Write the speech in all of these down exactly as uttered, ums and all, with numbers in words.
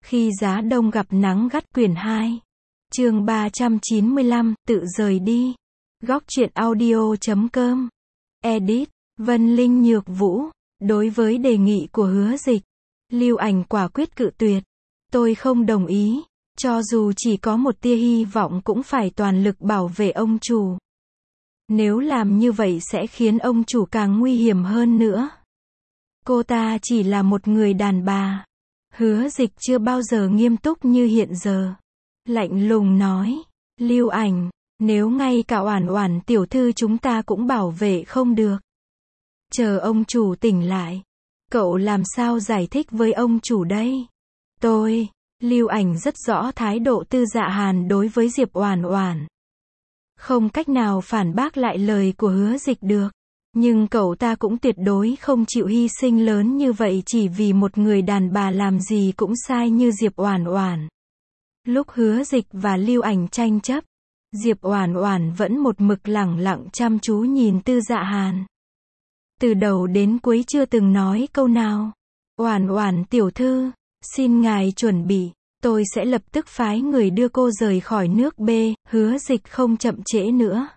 Khi giá đông gặp nắng gắt quyển hai. Chương ba trăm chín mươi lăm, tự rời đi. Góc truyện audio chấm com. Edit, Vân Linh Nhược Vũ. Đối với đề nghị của Hứa Dịch, Lưu Ảnh quả quyết cự tuyệt. Tôi không đồng ý, cho dù chỉ có một tia hy vọng cũng phải toàn lực bảo vệ ông chủ. Nếu làm như vậy sẽ khiến ông chủ càng nguy hiểm hơn nữa. Cô ta chỉ là một người đàn bà. Hứa Dịch chưa bao giờ nghiêm túc như hiện giờ. Lạnh lùng nói, Lưu Ảnh, nếu ngay cả Oản Oản tiểu thư chúng ta cũng bảo vệ không được. Chờ ông chủ tỉnh lại, cậu làm sao giải thích với ông chủ đây? Tôi, Lưu Ảnh rất rõ thái độ Tư Dạ Hàn đối với Diệp Oản Oản. Không cách nào phản bác lại lời của Hứa Dịch được. Nhưng cậu ta cũng tuyệt đối không chịu hy sinh lớn như vậy chỉ vì một người đàn bà làm gì cũng sai như Diệp Oản Oản. Lúc Hứa Dịch và Lưu Ảnh tranh chấp, Diệp Oản Oản vẫn một mực lẳng lặng chăm chú nhìn Tư Dạ Hàn. Từ đầu đến cuối chưa từng nói câu nào. Oản Oản tiểu thư, xin ngài chuẩn bị, tôi sẽ lập tức phái người đưa cô rời khỏi nước B. Hứa Dịch không chậm trễ nữa,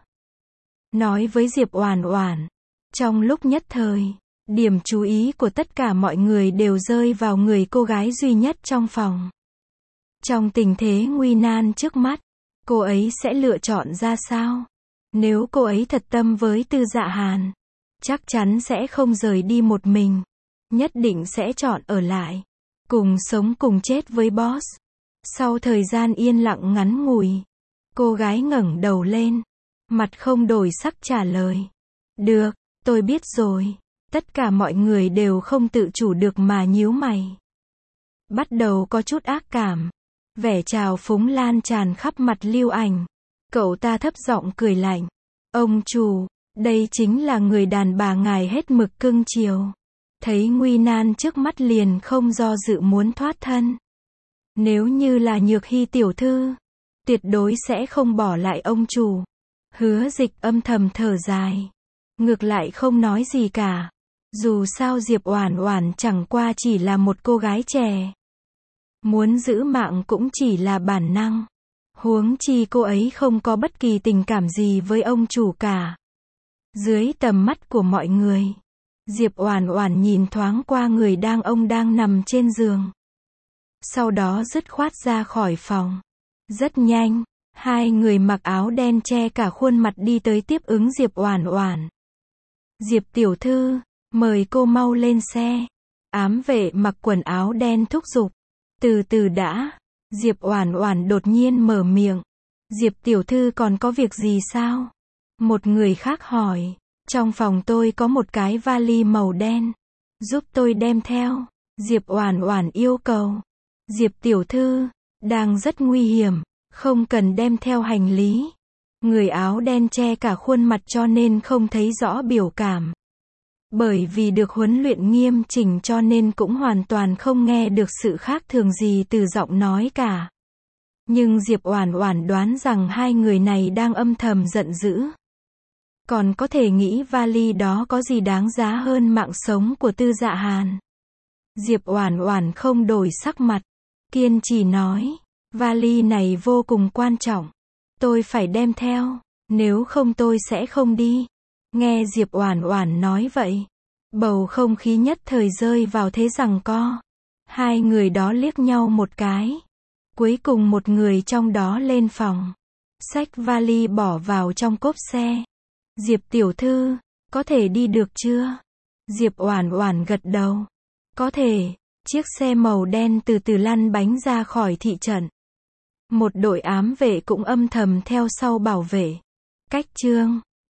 nói với Diệp Oản Oản. Trong lúc nhất thời, điểm chú ý của tất cả mọi người đều rơi vào người cô gái duy nhất trong phòng. Trong tình thế nguy nan trước mắt, cô ấy sẽ lựa chọn ra sao? Nếu cô ấy thật tâm với Tư Dạ Hàn, chắc chắn sẽ không rời đi một mình, nhất định sẽ chọn ở lại, cùng sống cùng chết với boss. Sau thời gian yên lặng ngắn ngủi, cô gái ngẩng đầu lên, mặt không đổi sắc trả lời. Được, tôi biết rồi. Tất cả mọi người đều không tự chủ được mà nhíu mày. Bắt đầu có chút ác cảm. Vẻ trào phúng lan tràn khắp mặt Lưu Ảnh. Cậu ta thấp giọng cười lạnh. Ông chủ, đây chính là người đàn bà ngài hết mực cưng chiều. Thấy nguy nan trước mắt liền không do dự muốn thoát thân. Nếu như là Nhược Hy tiểu thư, tuyệt đối sẽ không bỏ lại ông chủ. Hứa Dịch âm thầm thở dài. Ngược lại không nói gì cả. Dù sao Diệp Oản Oản chẳng qua chỉ là một cô gái trẻ. Muốn giữ mạng cũng chỉ là bản năng. Huống chi cô ấy không có bất kỳ tình cảm gì với ông chủ cả. Dưới tầm mắt của mọi người, Diệp Oản Oản nhìn thoáng qua người đang ông đang nằm trên giường. Sau đó dứt khoát ra khỏi phòng. Rất nhanh, hai người mặc áo đen che cả khuôn mặt đi tới tiếp ứng Diệp Oản Oản. Diệp tiểu thư, mời cô mau lên xe. Ám vệ mặc quần áo đen thúc giục. Từ từ đã. Diệp Oản Oản đột nhiên mở miệng. Diệp tiểu thư còn có việc gì sao? Một người khác hỏi. Trong phòng tôi có một cái vali màu đen. Giúp tôi đem theo. Diệp Oản Oản yêu cầu. Diệp tiểu thư, đang rất nguy hiểm, không cần đem theo hành lý. Người áo đen che cả khuôn mặt cho nên không thấy rõ biểu cảm. Bởi vì được huấn luyện nghiêm chỉnh cho nên cũng hoàn toàn không nghe được sự khác thường gì từ giọng nói cả. Nhưng Diệp Oản Oản đoán rằng hai người này đang âm thầm giận dữ. Còn có thể nghĩ vali đó có gì đáng giá hơn mạng sống của Tư Dạ Hàn. Diệp Oản Oản không đổi sắc mặt, kiên trì nói, vali này vô cùng quan trọng. Tôi phải đem theo, nếu không tôi sẽ không đi. Nghe Diệp Oản Oản nói vậy, bầu không khí nhất thời rơi vào thế giằng co. Hai người đó liếc nhau một cái. Cuối cùng một người trong đó lên phòng, xách vali bỏ vào trong cốp xe. Diệp tiểu thư, có thể đi được chưa? Diệp Oản Oản gật đầu. Có thể. Chiếc xe màu đen từ từ lăn bánh ra khỏi thị trận. Một đội ám vệ cũng âm thầm theo sau bảo vệ. Cách chương